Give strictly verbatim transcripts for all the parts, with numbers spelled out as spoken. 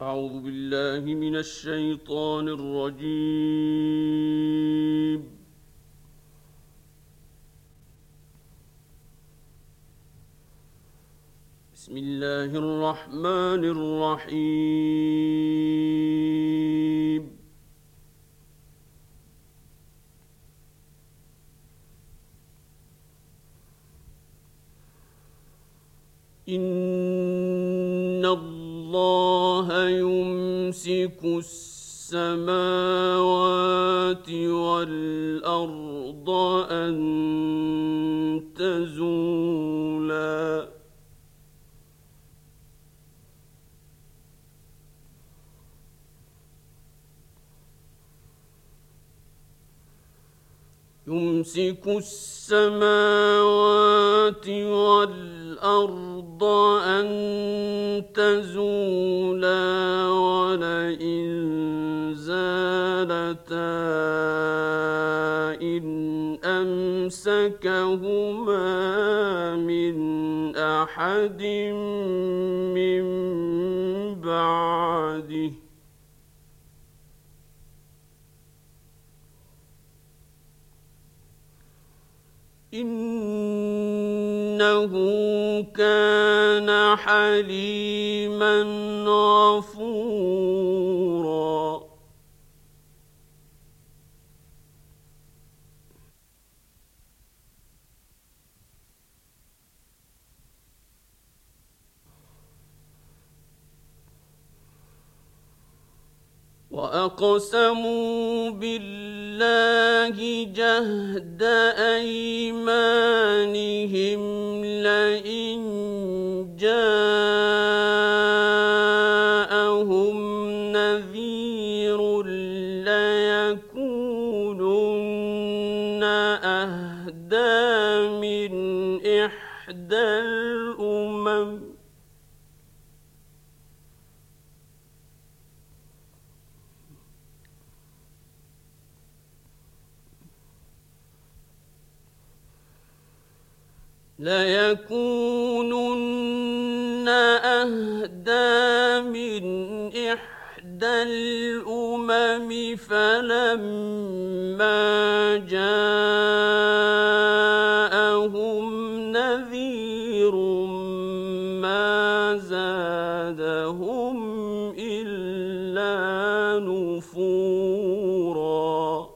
أعوذ بالله من الشيطان الرجيم. بسم الله الرحمن الرحيم. إن الله يمسك السماوات والأرض أن تزولا يمسك السماوات والأرض أن تزولا ولئن زالتا إن أمسكهما من أحد من بعده إنه كان حليما غفورا. وأقسموا بالله جهد أيمانهم لئن جاءهم نذير ليكونن أهدى من إحدى الأمم ليكونن أهدى من إحدى الأمم فلما جاءهم نذير ما زادهم إلا نفورا.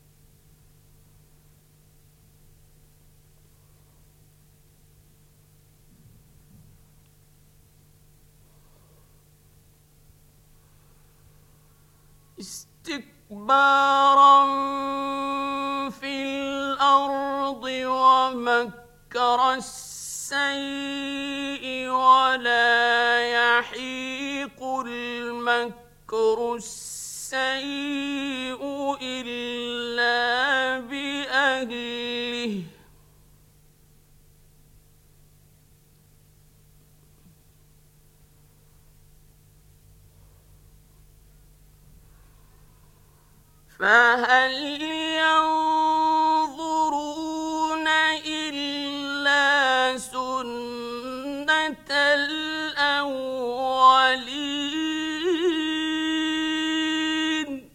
استكبارا في الأرض ومكر السيء ولا يحيق المكر السيء إلا بأهله فهل ينظرون إلا سنة الأولين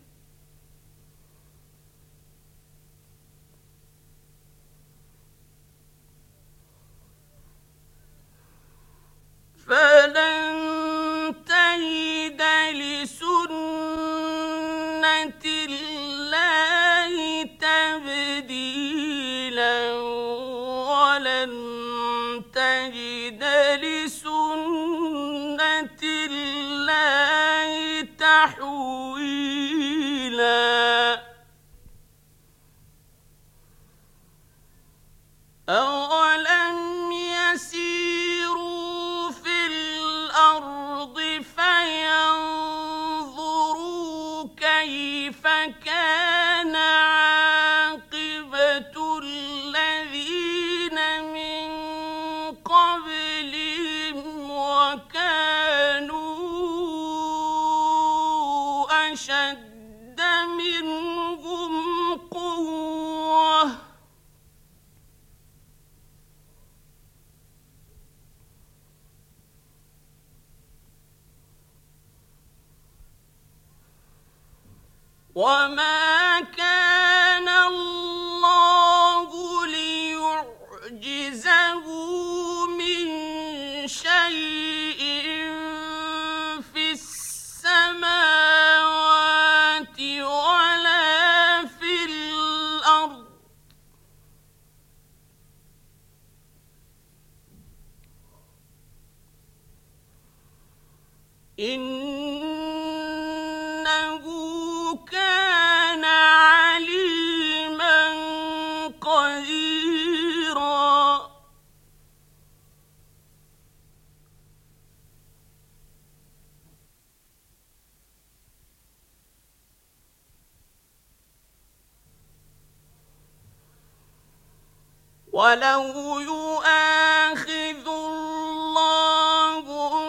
فلن تجد لسنة الله تبديلا ولن تجد لسنة الله تحويلا. أولم يسيروا في الأرض فينظروا كيف كان عاقبة الذين من قبلهم وكانوا أشد منهم وما كان الله ليعجزه من شيء في السماوات ولا في الأرض إنه كان عليما قديرا. ولو يؤاخذ الله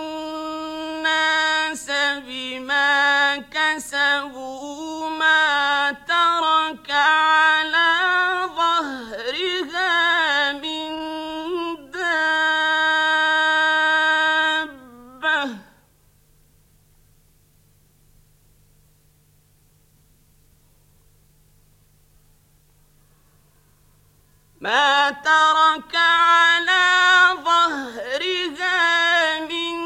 الناس بما كسبوا ما ترك على ظهرها من دابة ما ترك على ظهرها من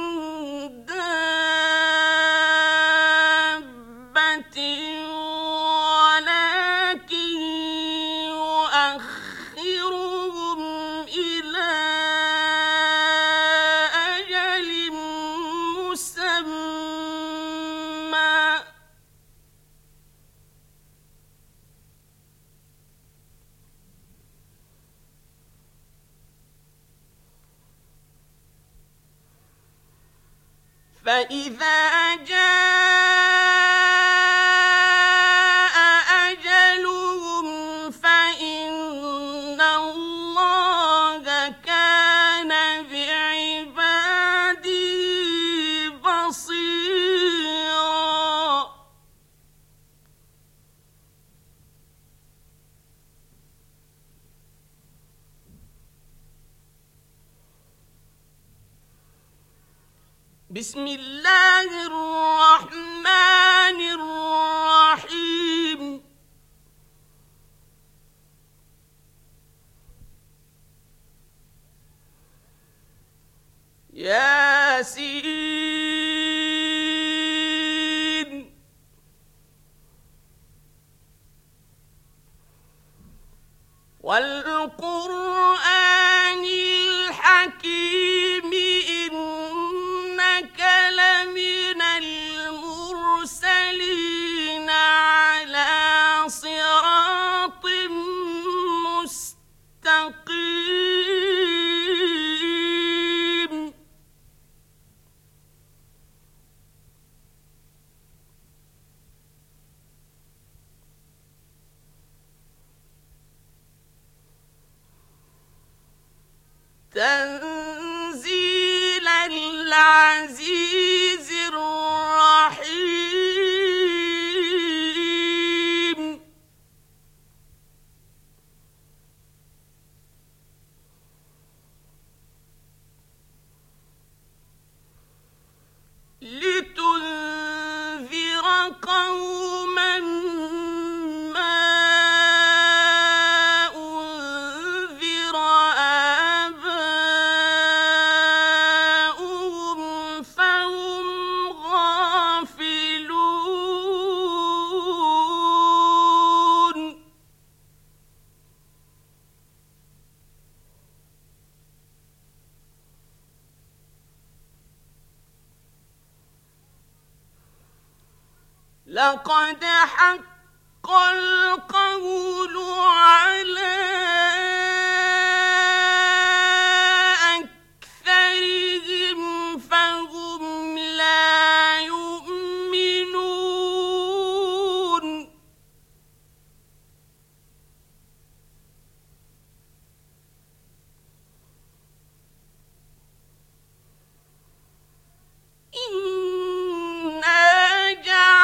دابة ولكن يؤخرهم إلى أجل مسمى فإذا جاء أجلهم فإن الله كان بعباده بصيرا. بسم الله الرحمن الرحيم. ياسين والقرآن الحكيم إنك لمن المرسلين على صراط مستقيم. تنزيل العزيز الرحيم. لتنذر قوما ما أنذر آباؤهم فهم غافلون. لقد حق القول على أكثرهم فهم لا يؤمنون. إنا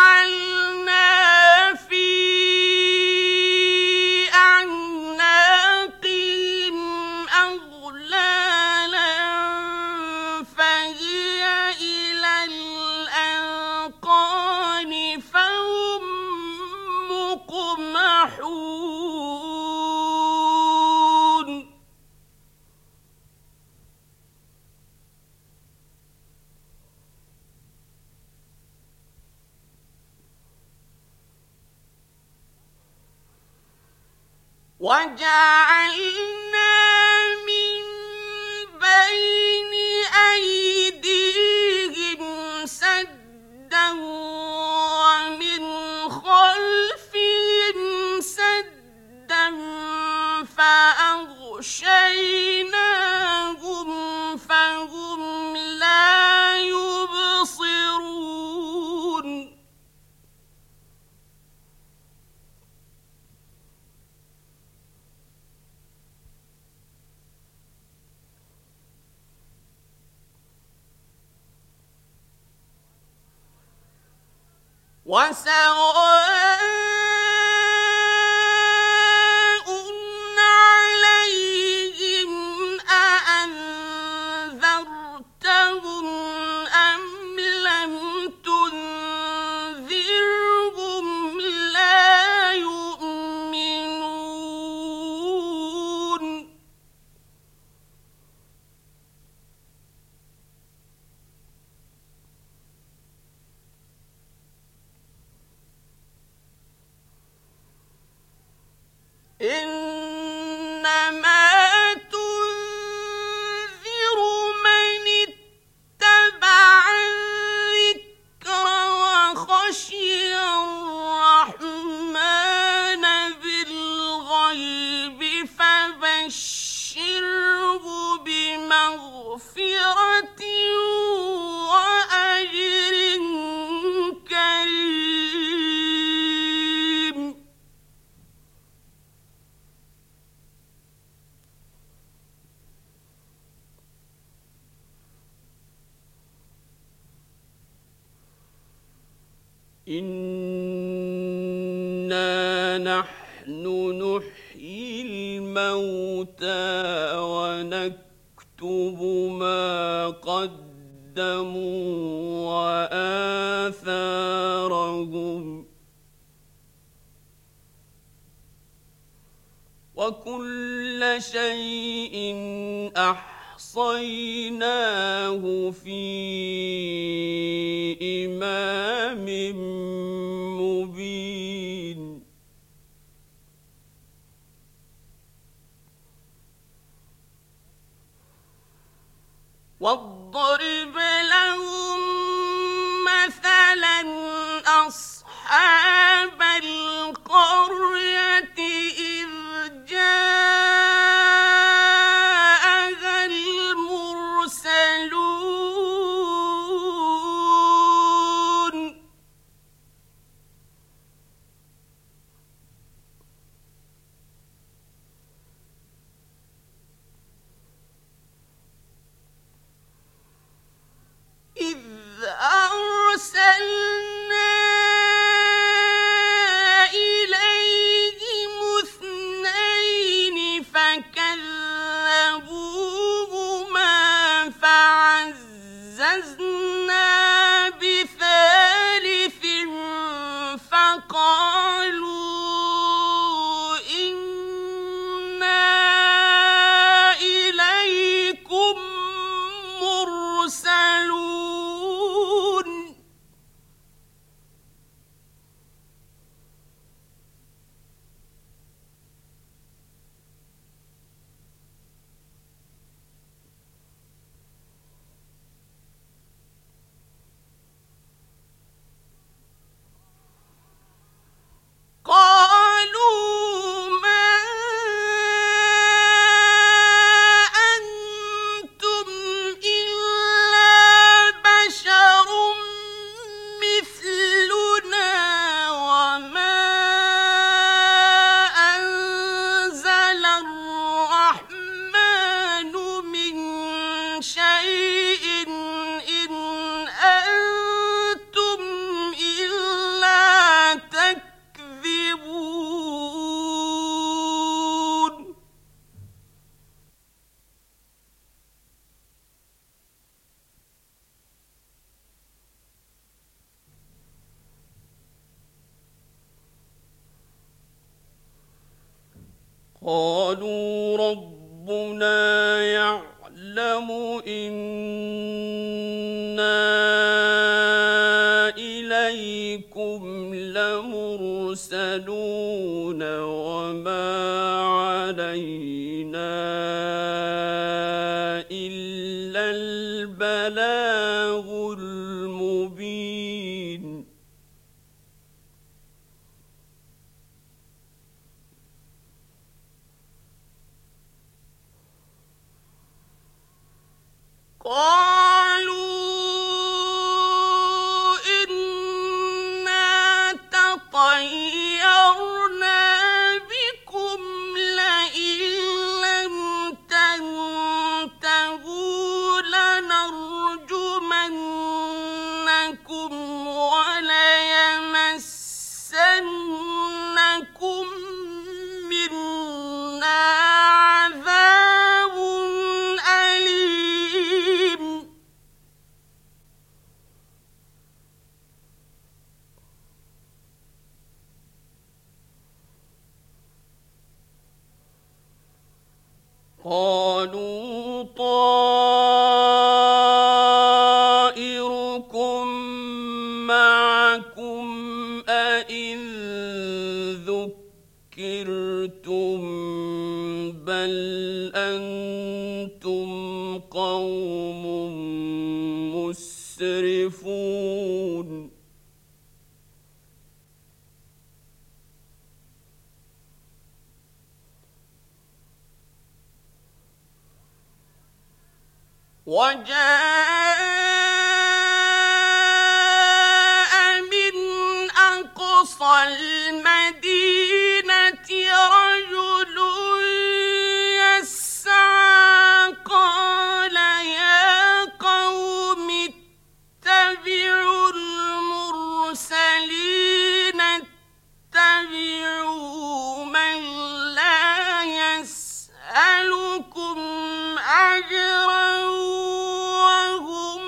جعلنا في أعناقهم وجعلنا من بين أيديهم سدا ومن خلفهم سدا فأغشيناهم فهم لا يبصرون وسواء عليهم أأنذرتهم أم لم تنذرهم لا يؤمنون إنما تنذر من اتبع الذكر وخشي الرحمن بالغيب فبشره بمغفرة وأجر كريم. إنا نحن نحيي الموتى ونكتب ما قدموا وآثارهم وكل شيء أحصيناه في إمام مبين. واضرب لهم مثلا أصحاب القرية إذ جاءها المرسلون إذ أرسلنا إليهم اثنين فكذبوهما فعززنا بثالث فقالوا إنا إليكم مرسلون. قالوا ما أنتم إلا بشر مثلنا وما أنزل الرحمن من شيء إن أنتم إلا تكذبون. قالوا ربنا يعلم إنا إليكم لمرسلون وما البلاغ المبين قالوا إنا تطيرنا بكم لئن لم تنتهوا لنرجمنكم وليمسنكم منا عذاب أليم قالوا طائركم معكم أئن ذكرتم بل أنتم قوم مسرفون وجاء من أقصى المدينة رجل يسعى قال يا قوم اتبعوا المرسلين اتبعوا من لا يسألكم أجرا وهم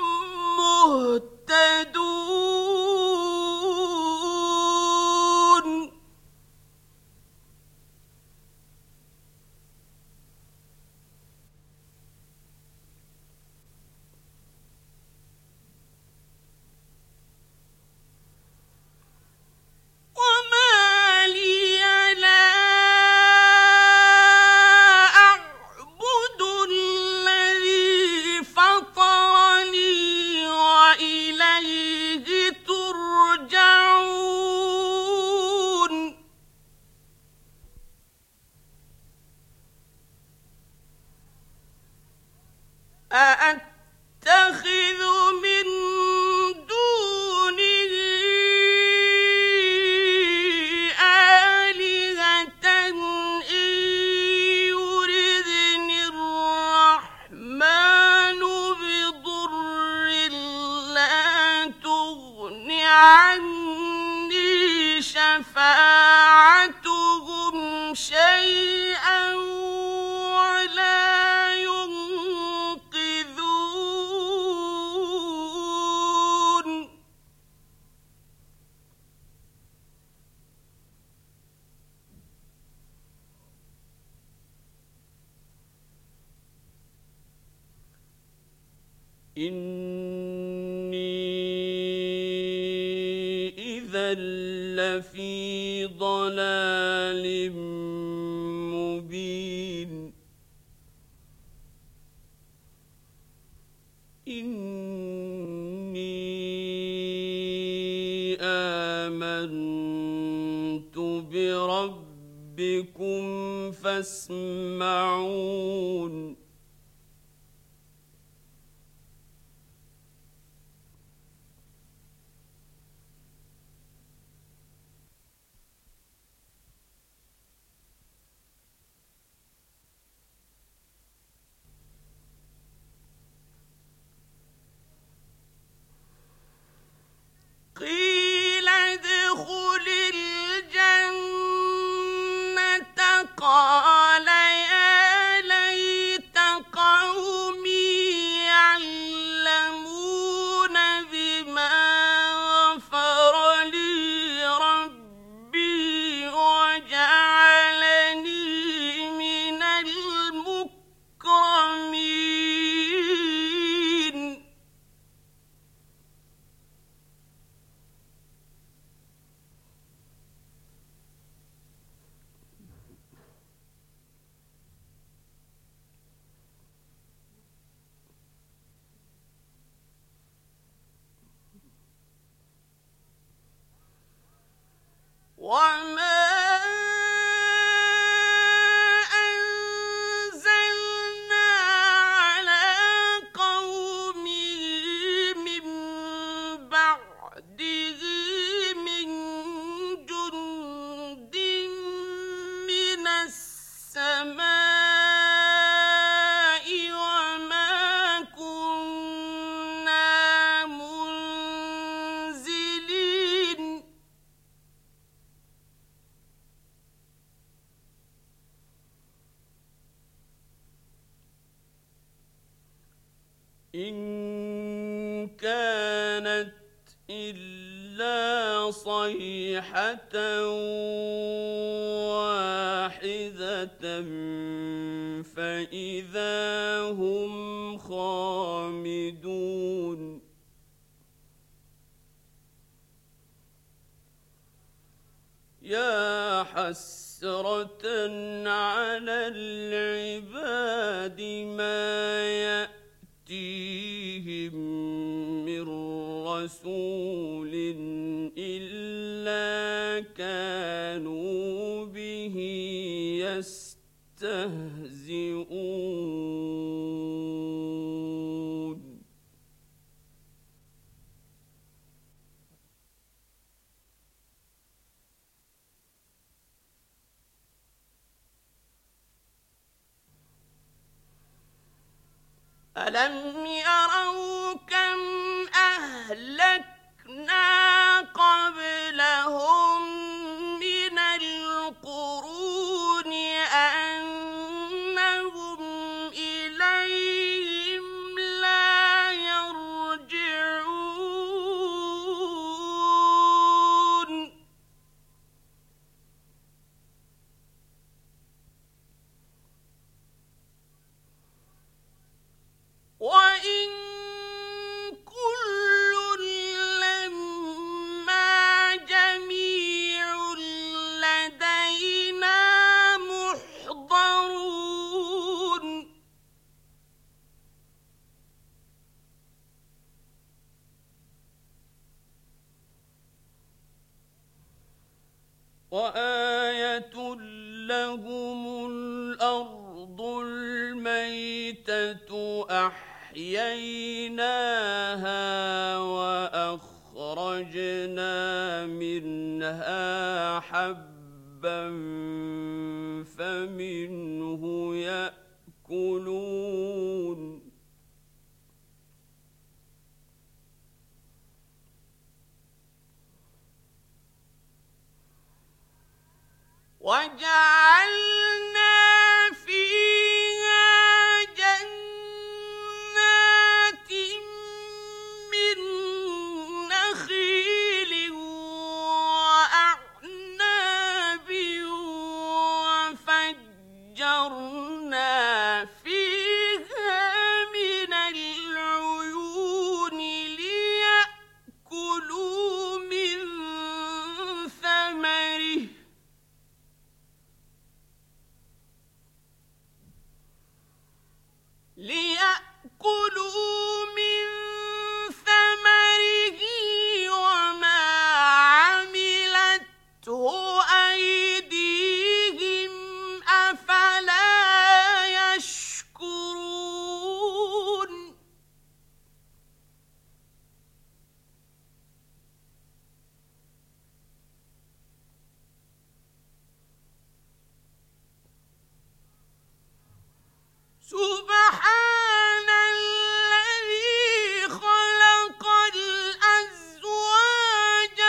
مهتدون وما لي لا أعبد الذي فطرني وإليه ترجعون أأتخذ من دونه آلهة إن يردني الرحمن بضر لا تغن عني شفاعتهم شيئا ولا ينقذون إني إذا لفي ضلال مبين إني آمنت بربكم فاسمعون قيل ادخل الجنة قال يا ليت إلا صيحة واحدة فإذا هم خامدون يا حسرة على العباد ما يأتيهم من رسول إلا كانوا به يستهزئون ألم يروا كم أهلكنا قبلهم من القرون أنهم إليهم لا يرجعون وإن كل لما جميع لدينا محضرون وآية لهم الأرض الميتة أحييناها وأخرجنا منها حبا فمنه يأكلون وجعلنا فيها جنات من نخيل وأعناب وفجرنا فيها من العيون ليأكلوا من ثمره ليأكلوا من ثمره وما عملته أيديهم أفلا يشكرون سبحان الذي خلق الأزواج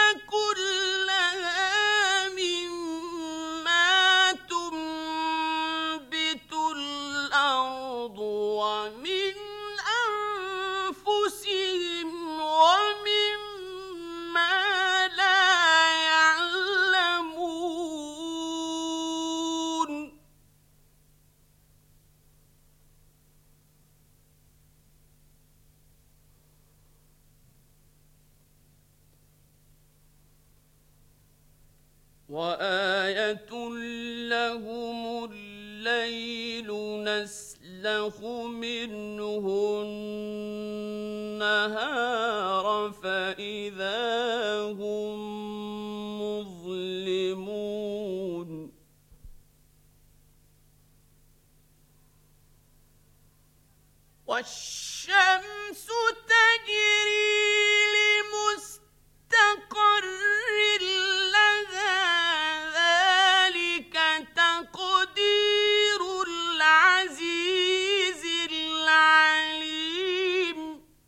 كلها مما تنبت الأرض ومن أنفسهم ومما لا يعلمون وآية لهم الليل نسلخ منه النهار فإذا هم مظلمون والشمس تجري لمستقر لها ذلك تقدير العزيز العليم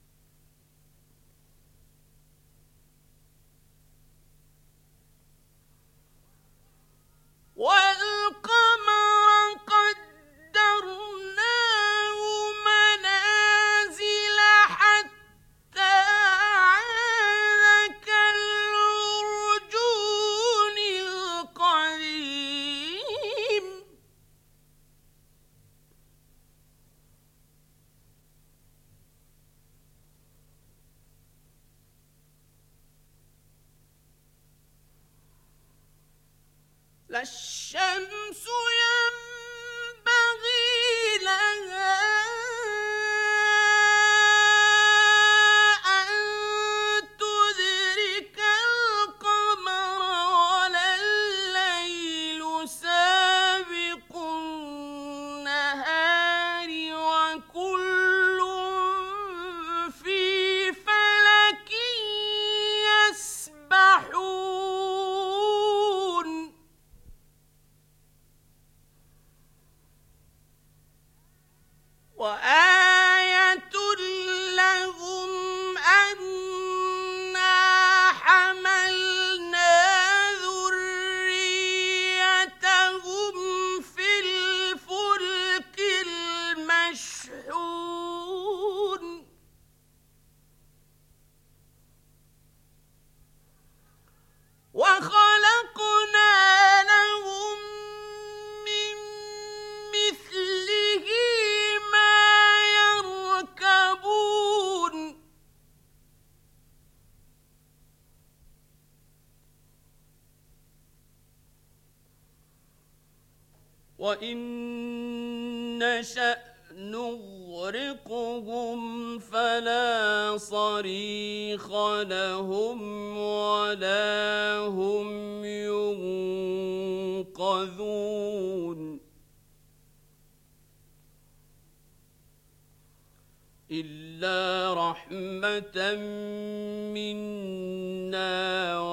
والقمر قدرناه منازل حتى الشمس ينبغي لها أن تدرك القمر ولا الليل سابق النهار وكل في فلك يسبحون وآية لهم أنا حملنا ذريتهم في الفلك المشحون وخلقنا لهم من مثله ما يركبون وإن نشأ نغرقهم فلا صريخ لهم ولا هم ينقذون إلا رحمة منا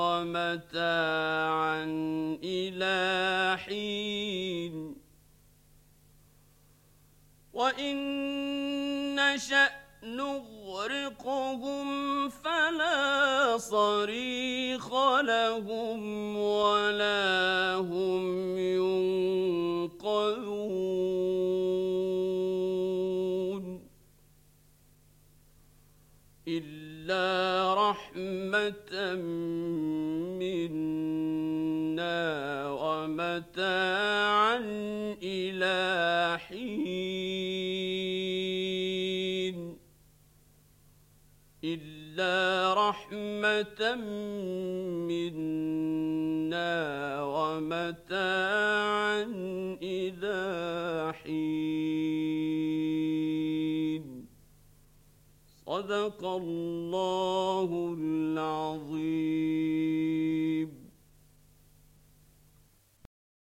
ومتاعا إلى حين وإن نشأ نغرقهم فلا صريخ لهم ولا هم ينقذون إلا رحمة منا ومتاعا إلى حين إلا رحمة منا ومتاعا إلى حين صدق الله